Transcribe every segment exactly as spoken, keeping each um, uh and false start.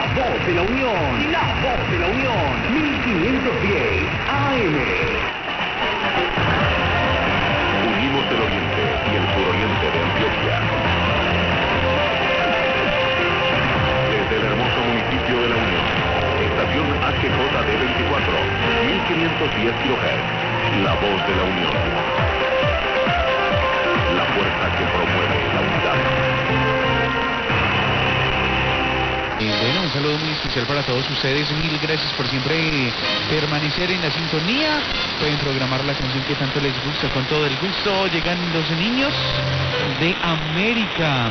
voz de la Unión, la voz de la Unión, mil quinientos diez A M. Unimos el oriente y el suroriente de Antioquia. Desde el hermoso municipio de la Unión, estación H J D veinticuatro, mil quinientos diez kilohertz, la voz de la Unión. La fuerza que promueve la unidad. Bueno, un saludo muy especial para todos ustedes. Mil gracias por siempre permanecer en la sintonía. Pueden programar la canción que tanto les gusta con todo el gusto. Llegan los niños de América.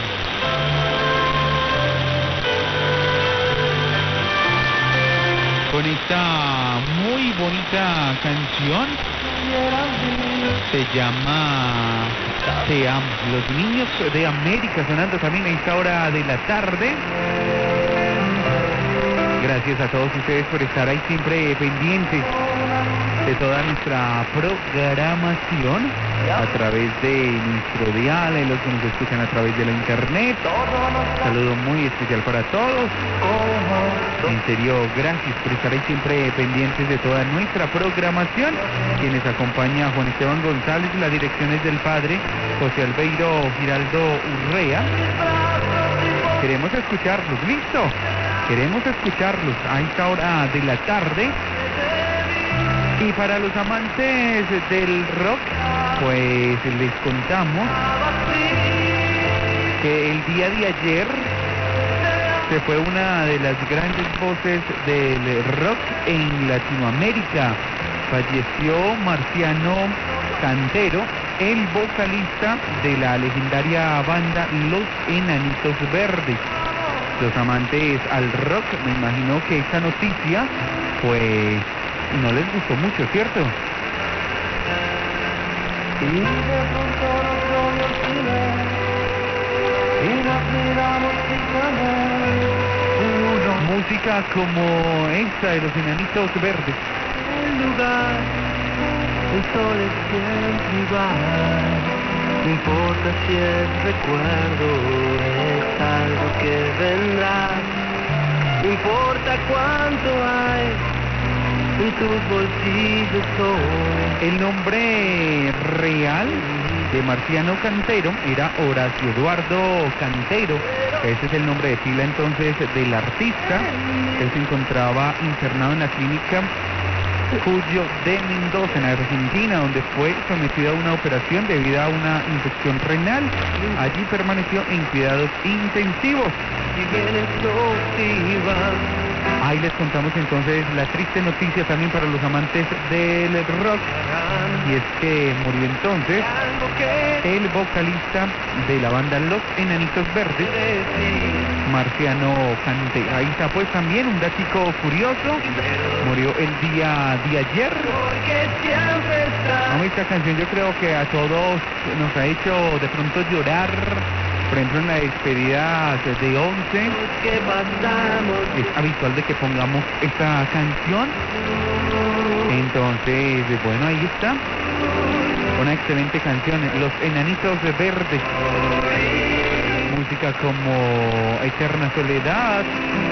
Con esta muy bonita canción. Se llama Te Amo. Los niños de América sonando también a esta hora de la tarde. Gracias a todos ustedes por estar ahí siempre pendientes de toda nuestra programación a través de nuestro dial, los que nos escuchan a través de la internet. Saludo muy especial para todos. En serio, gracias por estar ahí siempre pendientes de toda nuestra programación. Quienes acompaña a Juan Esteban González, la dirección es del padre José Albeiro Giraldo Urrea. Queremos escucharlos, listo. Queremos escucharlos a esta hora de la tarde. Y para los amantes del rock, pues les contamos que el día de ayer se fue una de las grandes voces del rock en Latinoamérica. Falleció Marciano Cantero, el vocalista de la legendaria banda Los Enanitos Verdes. Los amantes al rock, me imagino que esta noticia, pues, no les gustó mucho, ¿cierto? Y de pronto nos rodeó el silencio, y nos miramos sin saber. Uno, música como esta de Los Enanitos Verdes. El lugar, el sol es siempre igual. No importa si es recuerdo, es algo que vendrá. No importa cuánto hay en tus bolsillos hoy. El nombre real de Marciano Cantero era Horacio Eduardo Cantero. Ese es el nombre de pila entonces del artista. Él se encontraba internado en la clínica Cuyo de Mendoza, en Argentina, donde fue sometido a una operación debido a una infección renal. Allí permaneció en cuidados intensivos. Ahí les contamos entonces la triste noticia también para los amantes del rock, y es que murió entonces el vocalista de la banda Los Enanitos Verdes, Marciano Cantero. Ahí está pues también un datico curioso. Murió el día de ayer. Vamos, esta canción yo creo que a todos nos ha hecho de pronto llorar. Por ejemplo, en la despedida de once es habitual de que pongamos esta canción. Entonces, bueno, ahí está una excelente canción, Los Enanitos Verdes. Música como Eterna Soledad,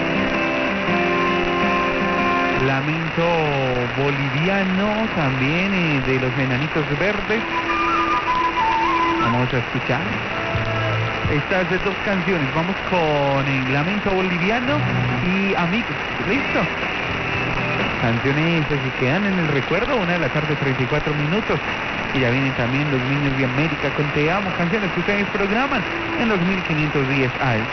Lamento Boliviano, también eh, de Los Enanitos Verdes. Vamos a escuchar estas dos canciones. Vamos con el Lamento Boliviano y Amigos. ¿Listo? Canciones que quedan en el recuerdo. Una de la tarde, treinta y cuatro minutos. Y ya vienen también Los Niños de América con Te Amo. Canciones que ustedes programan en los mil quinientos diez A M.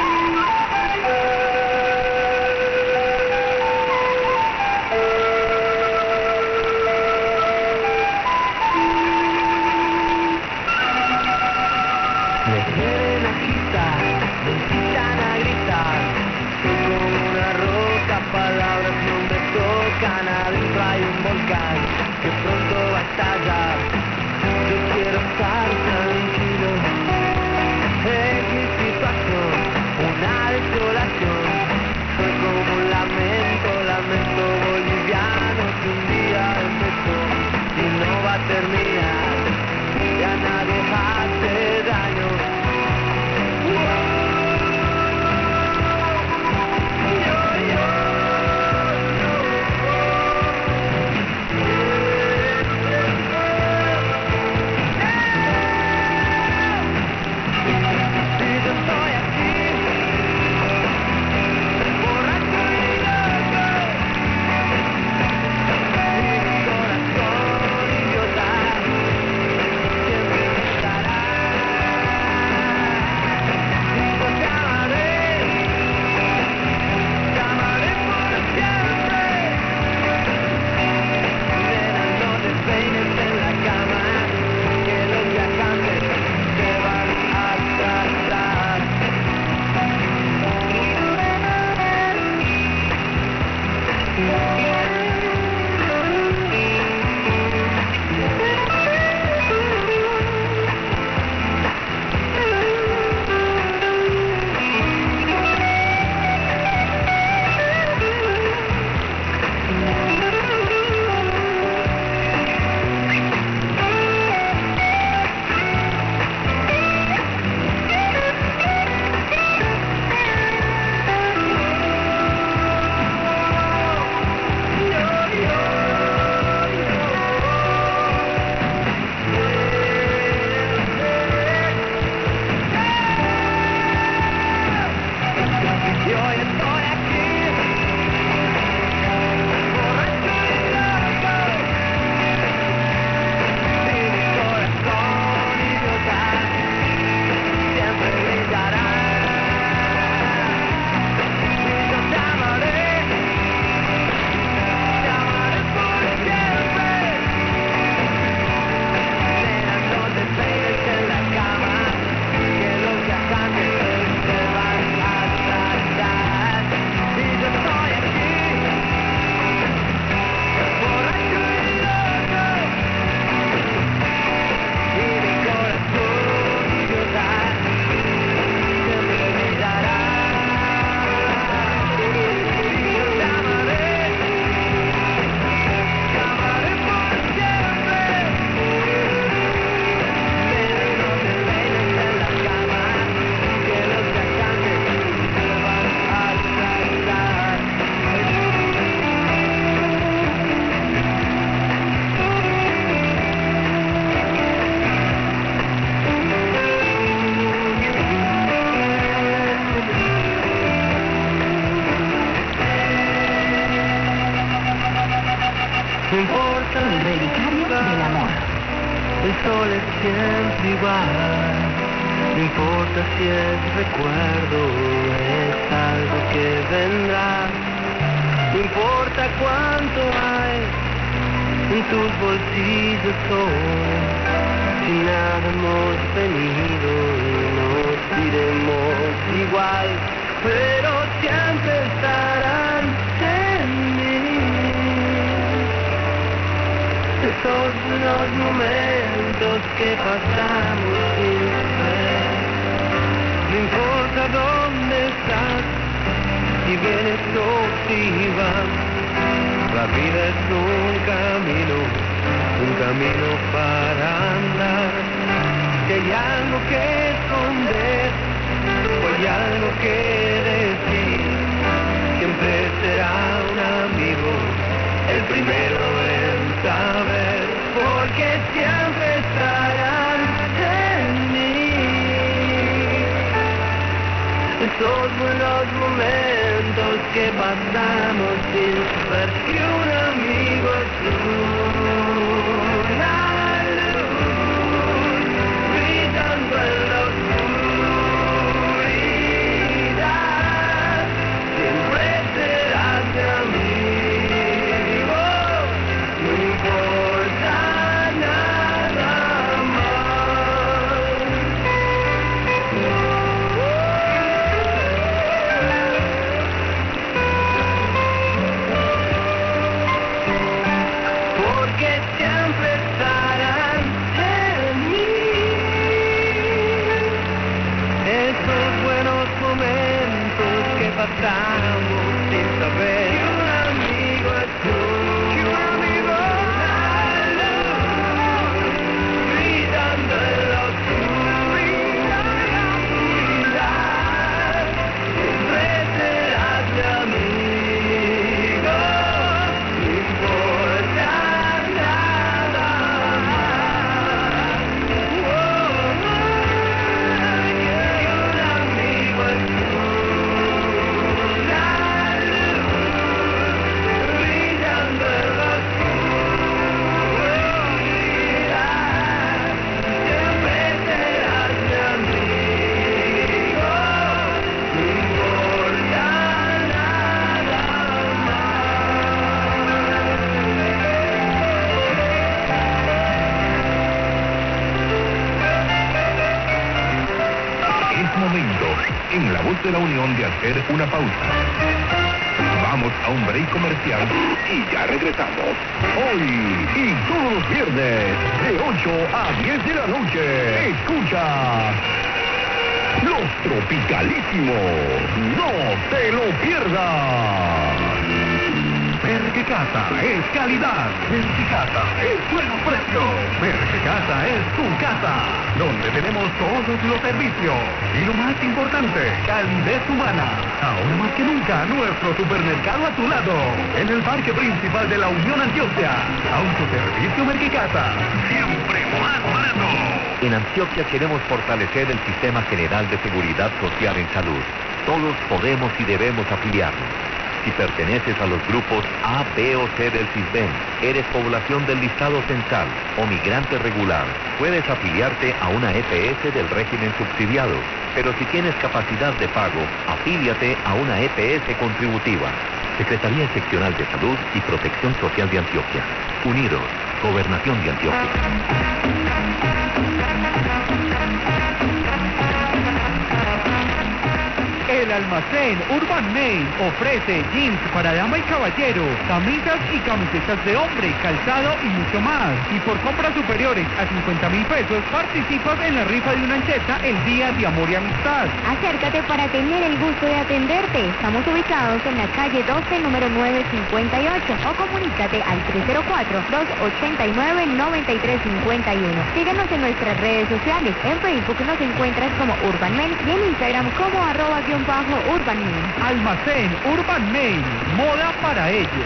Que pronto va a estallar. Yo quiero estar tranquilo en mi situación. sol es siempre igual. No importa si es recuerdo, es algo que vendrá. No importa cuánto hay en tus bolsillos hoy. Si nada hemos venido y nos iremos igual, pero siempre estarán en mí esos buenos momentos que pasamos sin saber. No importa dónde estás, si vienes o si vas, la vida es un camino, un camino para andar. Si hay algo que esconder o hay algo que decir, siempre será un amigo el primero en saber, porque siempre estarán en mí esos buenos momentos que pasamos sin saber que un amigo es una luz brillando en la oscuridad. Siempre serás mi amigo, no importa nada más. Porque siempre estarán en mí esos buenos momentos que pasamos sin saber que un amigo es tú, que un amigo es la luz brillando en la oscuridad. Siempre serás mi amigo, no importa nada más. Oh, que un amigo es tú, la luz brillando en la oscuridad. Siempre serás mi amigo, no importa nada Es momento, en La Voz de la Unión, de hacer una pausa. Vamos a un break comercial y ya regresamos. Hoy y todos los viernes, de ocho a diez de la noche, escucha Los Tropicalísimos. No te lo pierdas. Merquecasa es calidad. Merquecasa es buenos precios. Merquecasa es tu casa, donde tenemos todos los servicios. Y lo más importante, calidez humana. Ahora más que nunca, nuestro supermercado a tu lado. En el parque principal de la Unión Antioquia. Autoservicio Merquecasa. Siempre más barato. En Antioquia queremos fortalecer el sistema general de seguridad social en salud. Todos podemos y debemos afiliarnos. Si perteneces a los grupos A, B o C del CISBEN, eres población del listado censal o migrante regular, puedes afiliarte a una E P S del régimen subsidiado. Pero si tienes capacidad de pago, afíliate a una E P S contributiva. Secretaría Seccional de Salud y Protección Social de Antioquia. Unidos, Gobernación de Antioquia. El almacén Urban Mail ofrece jeans para dama y caballero, camisas y camisetas de hombre, calzado y mucho más. Y por compras superiores a cincuenta mil pesos participas en la rifa de una ancheta el Día de Amor y Amistad. Acércate para tener el gusto de atenderte. Estamos ubicados en la calle doce, número nueve cincuenta y ocho, o comunícate al tres cero cuatro, dos ocho nueve, nueve tres cinco uno. Síguenos en nuestras redes sociales. En Facebook nos encuentras como Urban Mail y en Instagram como arroba guión bajo Urban Mail. Almacén Urban Mail, moda para ellos.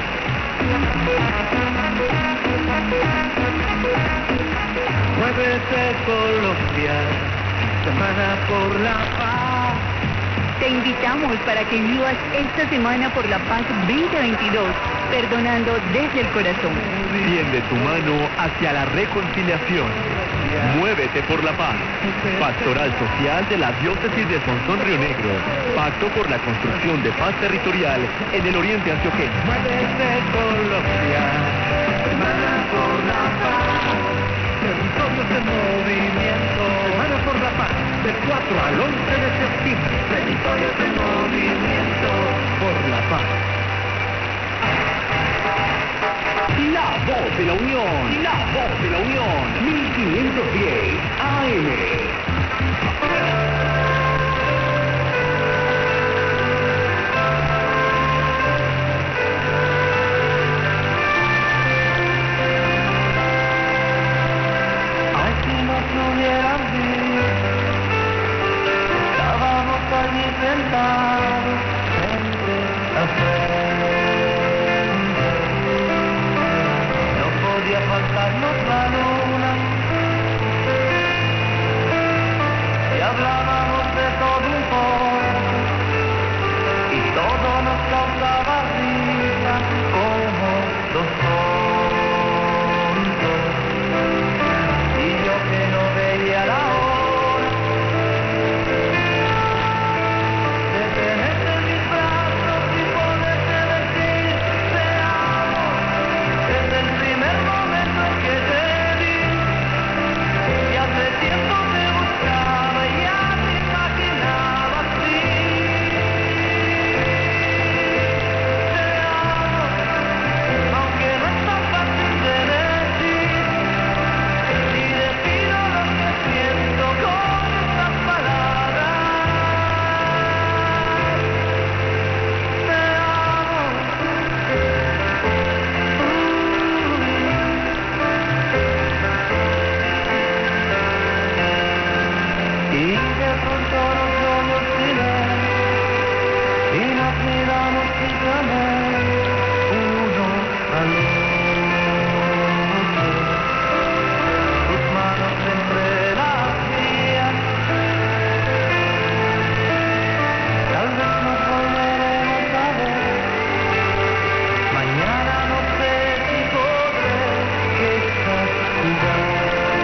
Muévete Colombia, semana por la paz. Te invitamos para que vivas esta semana por la paz veinte veintidós, perdonando desde el corazón. Tiende tu mano hacia la reconciliación. Muévete por la paz. Pastoral Social de la Diócesis de Sonsón Río Negro. Pacto por la construcción de paz territorial en el oriente antioqueño. Muévete Colombia, Semana por la Paz, territorios en movimiento. Semana por la Paz, del cuatro al once de septiembre. Territorios en movimiento por la paz. La voz de la Unión, la voz de la Unión, mil quinientos diez A M. Allí sentados frente a frente, no podía faltarnos la luna y hablábamos de todo un poco y todo nos causaba risa como dos tontos, y yo que no veía la hora tenerte en mis brazos y poderte decir te amo. Desde el primer momento en que te vi, y hace tiempo te buscaba y ya te imaginaba así. Te amo, aunque no es tan fácil de decir, y decido lo que siento con estas palabras. Y de pronto nos dio silencio y nos miramos fijamente uno al otro, tus manos entre las mías. Tal vez nos volveremos a ver mañana, no sé si podré, que estás jugando.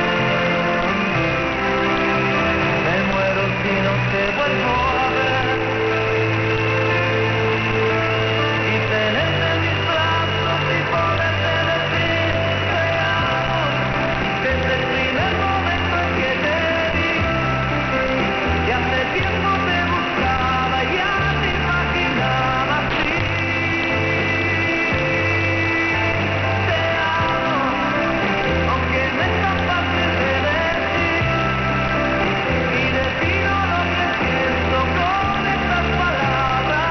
Me muero si no te vuelvo a ver y tenerte en mis brazos y poderte decir te amo. Desde el primer momento en que te vi, y hace tiempo te buscaba y ya te imaginaba así. Te amo, aunque no es tan fácil de decir, y decido lo que siento con estas palabras.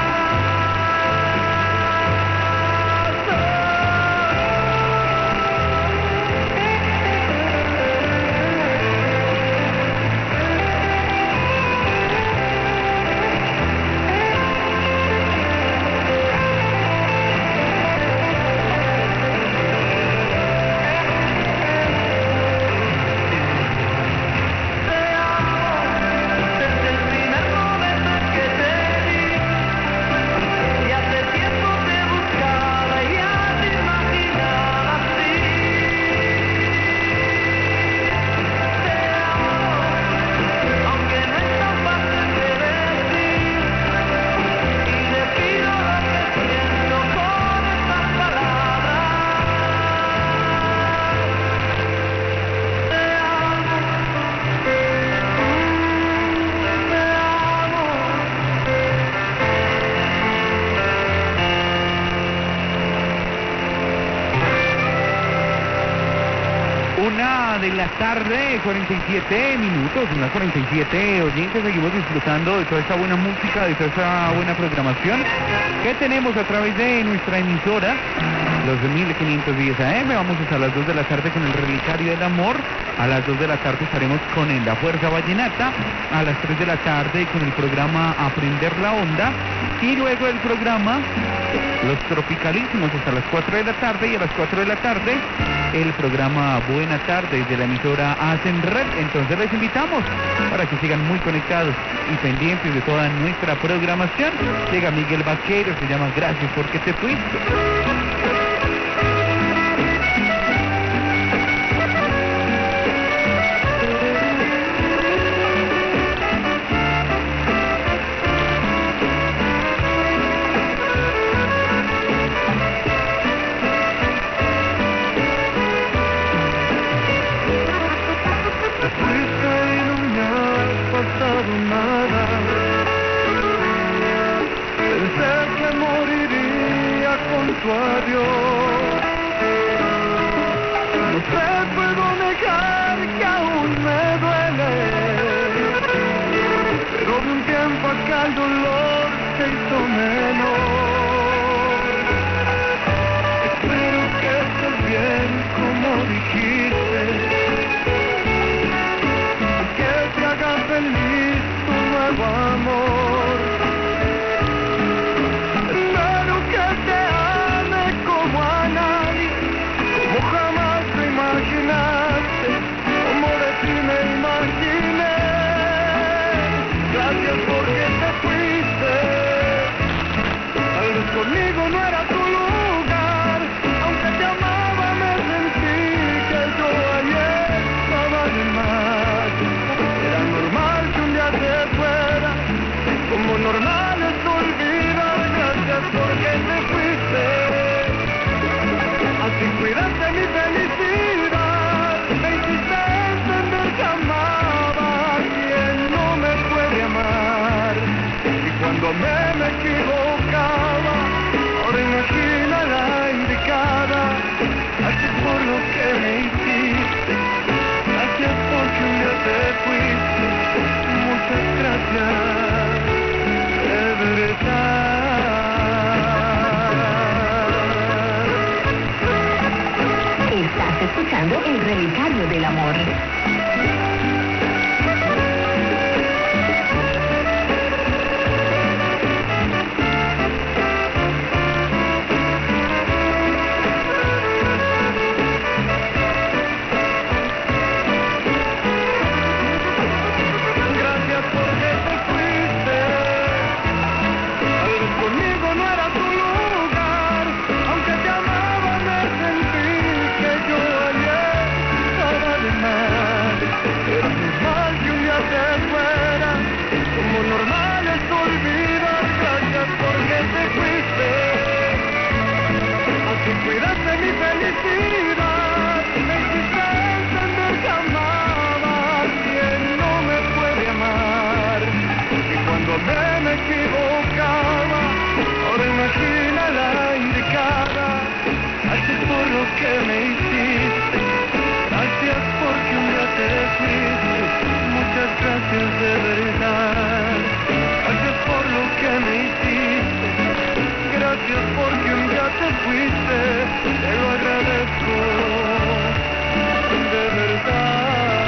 Te amo, desde el primer momento en que te vi, y hace tiempo te buscaba y ya te imaginaba así. Te amo, aunque no es tan fácil de decir, y decido lo que siento con estas palabras. Te amo, te amo. Una de la tarde, cuarenta y siete minutos, una cuarenta y siete oyentes, seguimos disfrutando de toda esta buena música, de toda esta buena programación que tenemos a través de nuestra emisora, los mil quinientos diez A M. Vamos a estar a las dos de la tarde con el Relicario del Amor, a las dos de la tarde estaremos con el La Fuerza Vallenata, a las tres de la tarde con el programa Aprender la Onda, y luego el programa Los Tropicalísimos hasta las cuatro de la tarde, y a las cuatro de la tarde el programa Buena Tarde de la emisora Hacen Red. Entonces les invitamos para que sigan muy conectados y pendientes de toda nuestra programación. Llega Miguel Vaquero, se llama Gracias porque te fuiste. tu adiós. No te puedo negar que aún me duele, pero de un tiempo acá el dolor se hizo menor. Espero que estés bien como dijiste, que te haga feliz tu nuevo amor. Espero que te ame como a nadie, como jamás te imaginaste, como de ti me imaginé. Gracias porque te fuiste, tal vez conmigo no era tu lugar, aunque te amaba me sentí que yo ayer estaba de más. Era normal que un día te fuera, como normal es olvidar. Gracias porque te fuiste, así cuidaste mi felicidad. Me hiciste entender que amaba a quien no me puede amar. Y cuando me, me equivocaba, ahora imagina la indicada. Gracias por lo que me hiciste, gracias porque un día te fuiste. Muchas gracias, de verdad. Estás escuchando el relicario del amor. Gracias porque te fuiste, tal vez conmigo no era tu lugar, aunque te amaba me sentí que yo ayer estaba de más. Era normal que un día te fuera, como normal es olvidar. Gracias porque te fuiste, así cuidaste mi felicidad. Me hiciste entender que amaba a quien no me puede amar. Y cuando me, me equivocaba, ahora imagina la indicada. Gracias por lo que me hiciste, gracias porque un día te fuiste. Muchas gracias de verdad. Gracias por lo que me hiciste, gracias porque un día te fuiste. Te lo agradezco de verdad.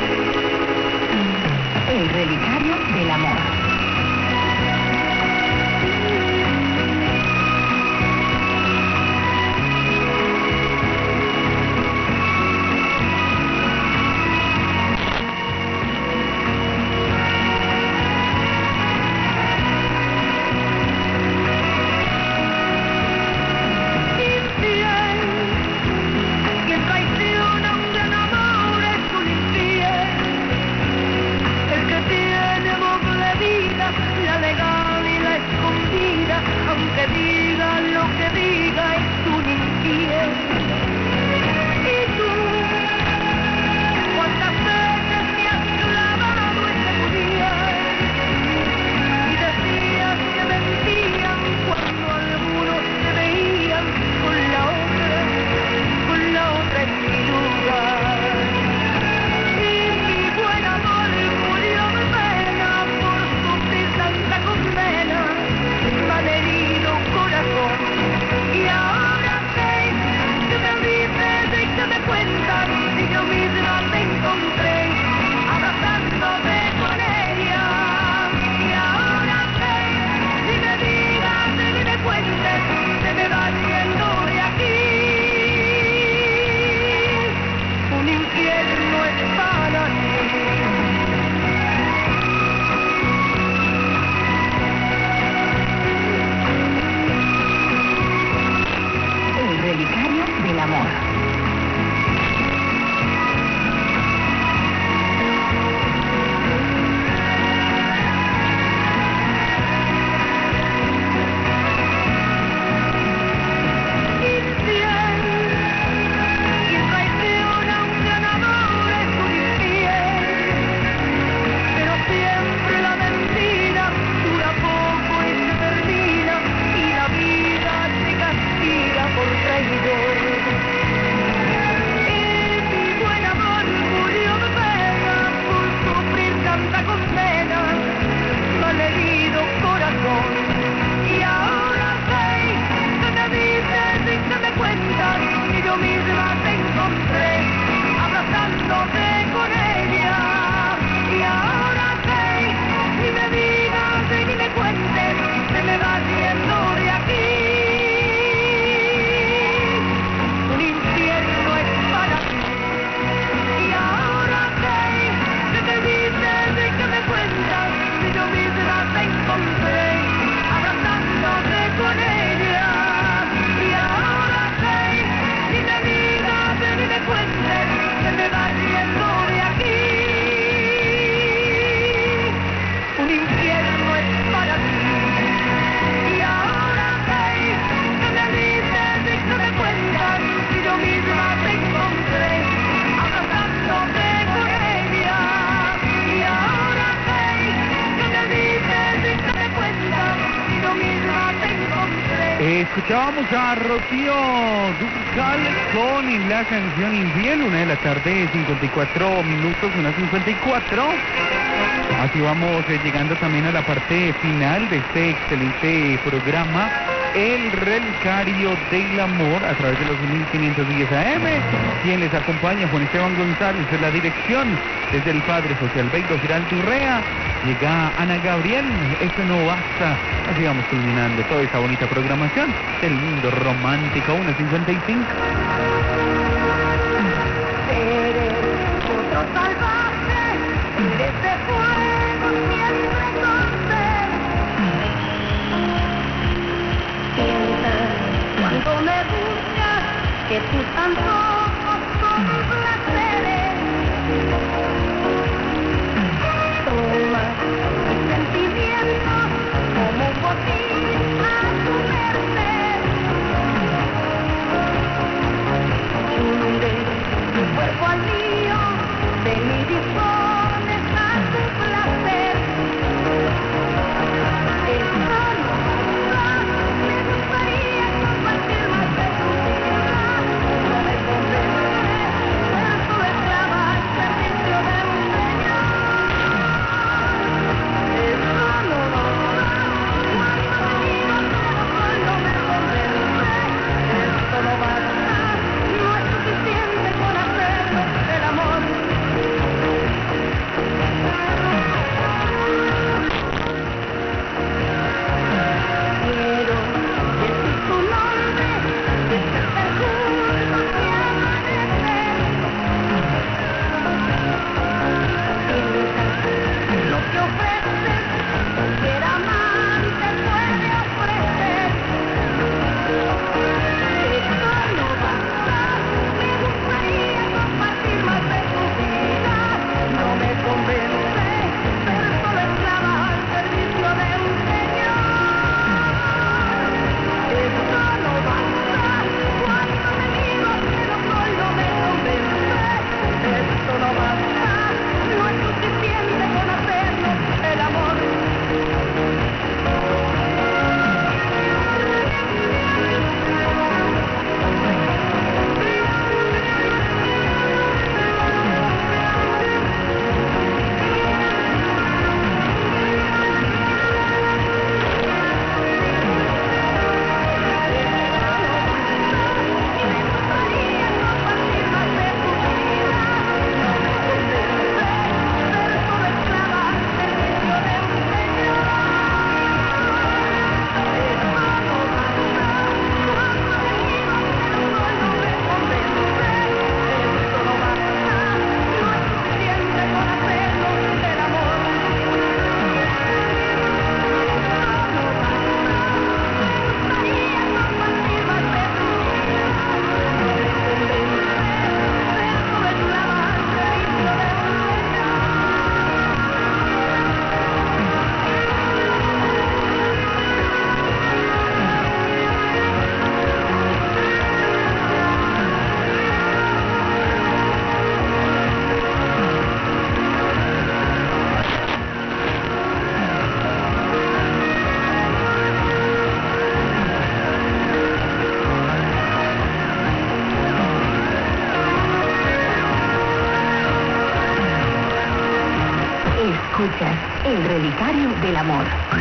El relicario del amor. Escuchábamos a Rocío Dúrcal con la canción Infiel, una de la tarde, cincuenta y cuatro minutos, una cincuenta y cuatro. Así vamos eh, llegando también a la parte final de este excelente programa, El Relicario del Amor, a través de los mil quinientos diez A M. Quien les acompaña, Juan Esteban González, en la dirección, desde el Padre José Albeiro Giraldo Urrea. Llega Ana Gabriel, eso no basta. Así vamos culminando toda esa bonita programación del mundo romántico, una cincuenta y cinco. Eres otro salvaje, eres de fuego, siempre con sed. Sientes cuando me buscas que tus antojos son placeres. Tomas mis sentimientos como un botín a tu merced. Hundes tu cuerpo al mío, de mí dispones a tu placer. Eso no basta, me gustaría compartir más de tu vida. No me convence, ser tu esclava al servicio de un señor. Eso no basta, cuando me digo que no soy, no me convence. Eso no basta, no es suficiente con hacerlo el amor. Quiero decir tu nombre, despertar juntos y amanecer. Piensa lo que ofreces, cualquier amante puede ofrecer. Eso no basta, me gustaría compartir más de tu vida. No me convence ser solo esclava al servicio de un señor. Eso no basta, cuando me digo que no soy, no me convence. Eso no basta, no es suficiente con hacerlo el amor. Escuchas El Relicario del Amor.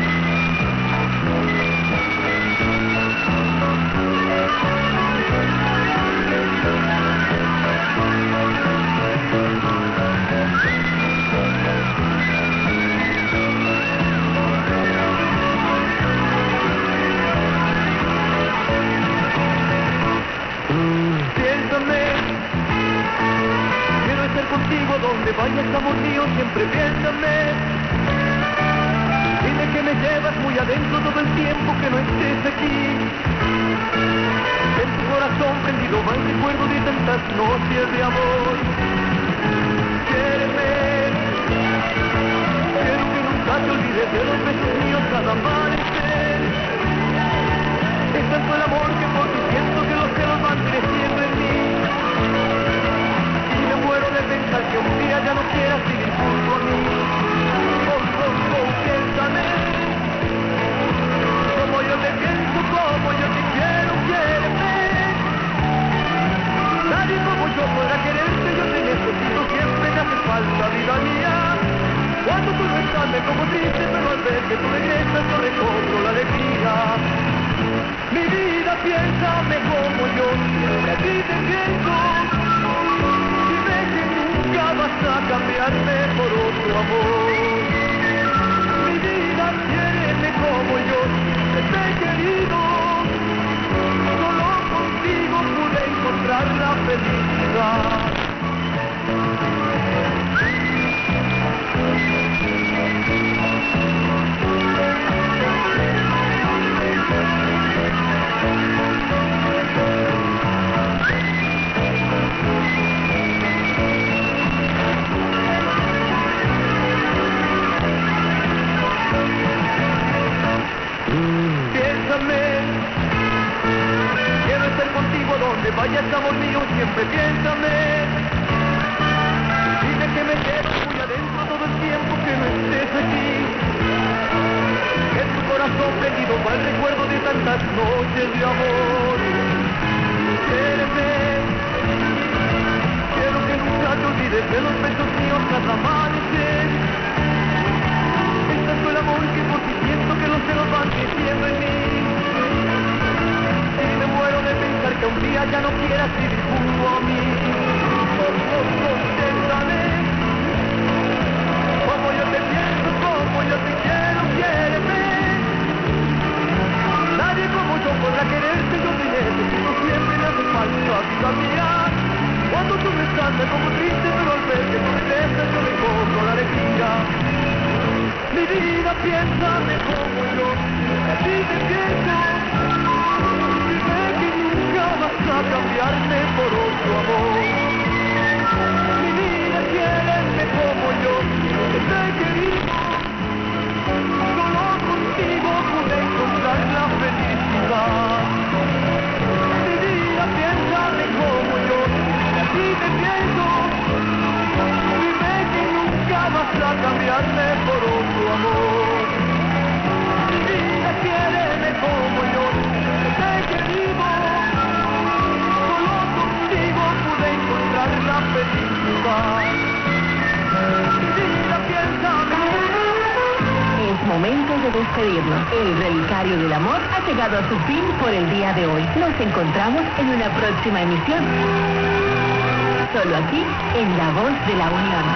Piénsame, quiero estar contigo donde vayas, amor mío, siempre piénsame. Dime que me llevas muy adentro todo el tiempo que no estés aquí. En tu corazón prendido va el recuerdo de tantas noches de amor. Quiéreme, quiero que nunca te olvides de los besos míos cada amanecer. Es tanto el amor que por ti siento que los celos van creciendo en mí. Y me muero de pensar que un día ya no quieras vivir junto a mí. Oh, oh, oh, piénsame, como yo te pienso, como yo te quiero. piénsame como yo, siempre aquí te pienso. Dime que nunca vas a cambiarme por otro amor. Mi vida, quiéreme como yo, siempre te he querido. Solo contigo pude encontrar la felicidad. Piénsame, quiero estar contigo donde vayas, amor mío, siempre piénsame. Dime que me quedo muy adentro todo el tiempo que no estés aquí. En tu corazón prendido va el recuerdo de tantas noches de amor. Quiéreme, quiero que nunca te olvides de los besos míos tras amanecer. Es tanto el amor que por ti siento que los celos van creciendo en mí. Y me muero de pensar que un día ya no quieras vivir junto a mí. Contéstame, como yo te pienso, como yo te quiero, quiéreme. Nadie como yo podrá quererte, yo te necesito siempre, me hace falta, vida mía. Cuando tú me estás me pongo triste, pero al ver que tú me dejas yo me cobro la alegría. Mi vida, piénsame como yo, así te pienso. Dime que nunca vas a cambiarme por otro amor. Mi vida, quiéreme como yo, que te he querido. Solo contigo pude encontrar la felicidad. Mi vida, piénsame como yo, así te pienso. Dime que nunca vas a cambiarme por otro amor. Mi vida, quiéreme como yo, que te he querido. Solo contigo pude encontrar la felicidad. Mi vida, piénsame. Es momento de despedirnos. El relicario del amor ha llegado a su fin por el día de hoy. Nos encontramos en una próxima emisión. Solo aquí, en La Voz de la Unión.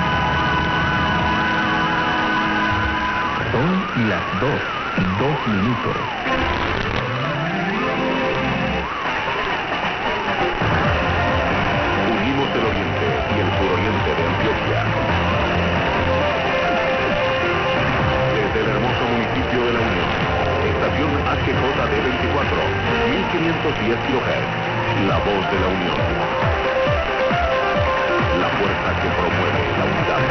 Son las dos y dos minutos. Unimos el oriente y el suroriente de Antioquia. Desde el hermoso municipio de La Unión, estación H J D veinticuatro, mil quinientos diez kilohertz, La Voz de la Unión. La fuerza que promueve la unidad.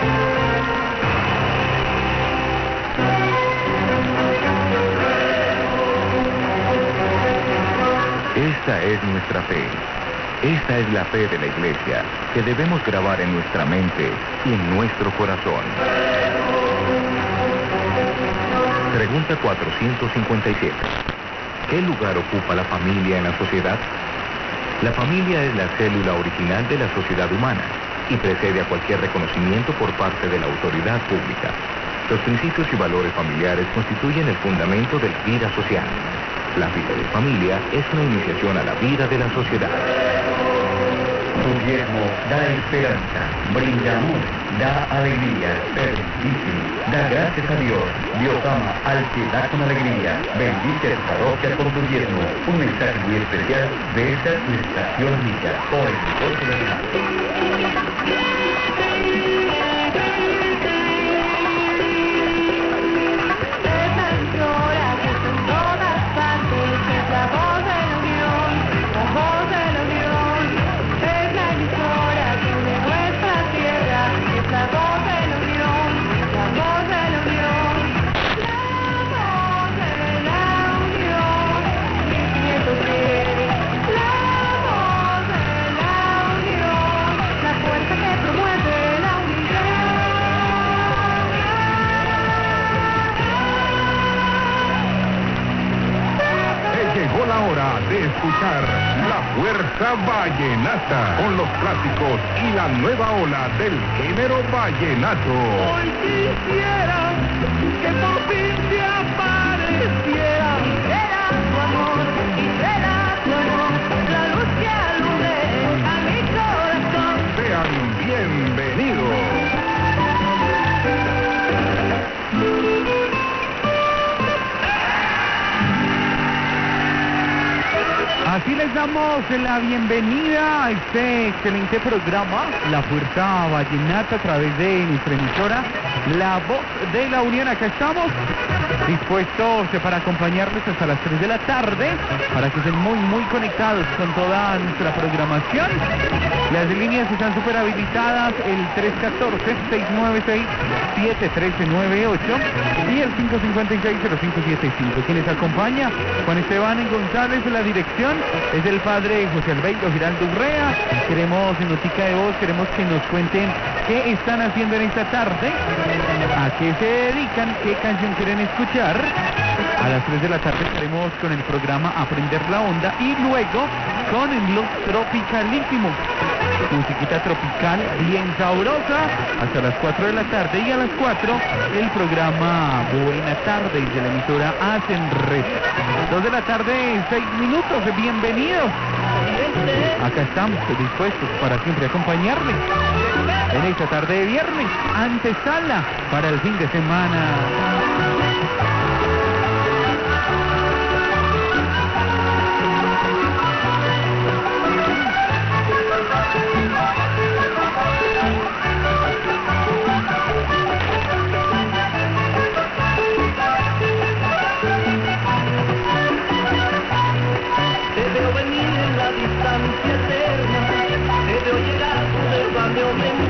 Esta es nuestra fe. Esta es la fe de la Iglesia que debemos grabar en nuestra mente y en nuestro corazón. Pregunta cuatrocientos cincuenta y siete. ¿Qué lugar ocupa la familia en la sociedad? La familia es la célula original de la sociedad humana y precede a cualquier reconocimiento por parte de la autoridad pública. Los principios y valores familiares constituyen el fundamento de la vida social. La vida de familia es una iniciación a la vida de la sociedad. Tu diezmo da esperanza, brinda amor, da alegría, bendísimo, da gracias a Dios. Dios ama al que da con alegría. Bendice tu parroquia con tu diezmo. Un mensaje muy especial de esta estación amiga por el Voz de la Unión. Llegó la hora de escuchar La Fuerza Vallenata con los clásicos y la nueva ola del género vallenato. Hoy quisiera que por fin te apareciera. Era tu amor y era Así les damos la bienvenida a este excelente programa, La Fuerza Vallenata, a través de nuestra emisora, La Voz de la Unión. Acá estamos, dispuestos para acompañarles hasta las tres de la tarde, para que estén muy, muy conectados con toda nuestra programación. Las líneas están súper habilitadas, el tres uno cuatro, seis nueve seis, siete uno tres nueve ocho y el cinco cinco seis, cero cinco siete cinco. Quienes acompaña, Juan Esteban González, la dirección es el padre José Albeiro Giraldo Urrea. Queremos en notica de voz, queremos que nos cuenten qué están haciendo en esta tarde, a qué se dedican, qué canción quieren escuchar. A las tres de la tarde estaremos con el programa Aprender la Onda y luego con el blog Tropicalísimo, musiquita tropical bien sabrosa, hasta las cuatro de la tarde, y a las cuatro el programa Buena Tarde de la emisora Hacen Red. dos de la tarde, seis minutos, bienvenidos. Acá estamos dispuestos para siempre acompañarles en esta tarde de viernes, antesala para el fin de semana. Distancia eterna, te veo llegar, observame,